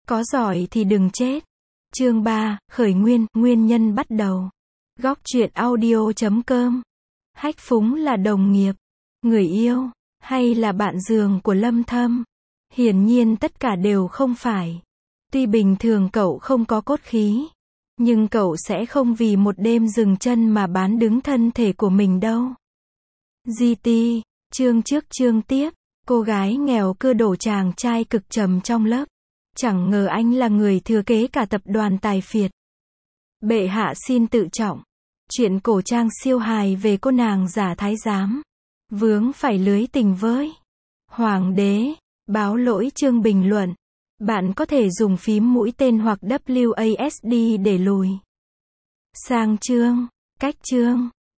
Có giỏi thì đừng chết. Chương 3, khởi nguyên, nguyên nhân bắt đầu. Góc truyện audio.com. Hách Phúng là đồng nghiệp, người yêu, hay là bạn giường của Lâm Thâm? Hiển nhiên tất cả đều không phải. Tuy bình thường cậu không có cốt khí, nhưng cậu sẽ không vì một đêm dừng chân mà bán đứng thân thể của mình đâu. GT, chương trước chương tiếp, cô gái nghèo cưa đổ chàng trai cực trầm trong lớp. Chẳng ngờ anh là người thừa kế cả tập đoàn tài phiệt. Bệ hạ xin tự trọng. Chuyện cổ trang siêu hài về cô nàng giả thái giám vướng phải lưới tình với hoàng đế. Báo lỗi chương bình luận. Bạn có thể dùng phím mũi tên hoặc WASD để lùi sang chương, cách chương.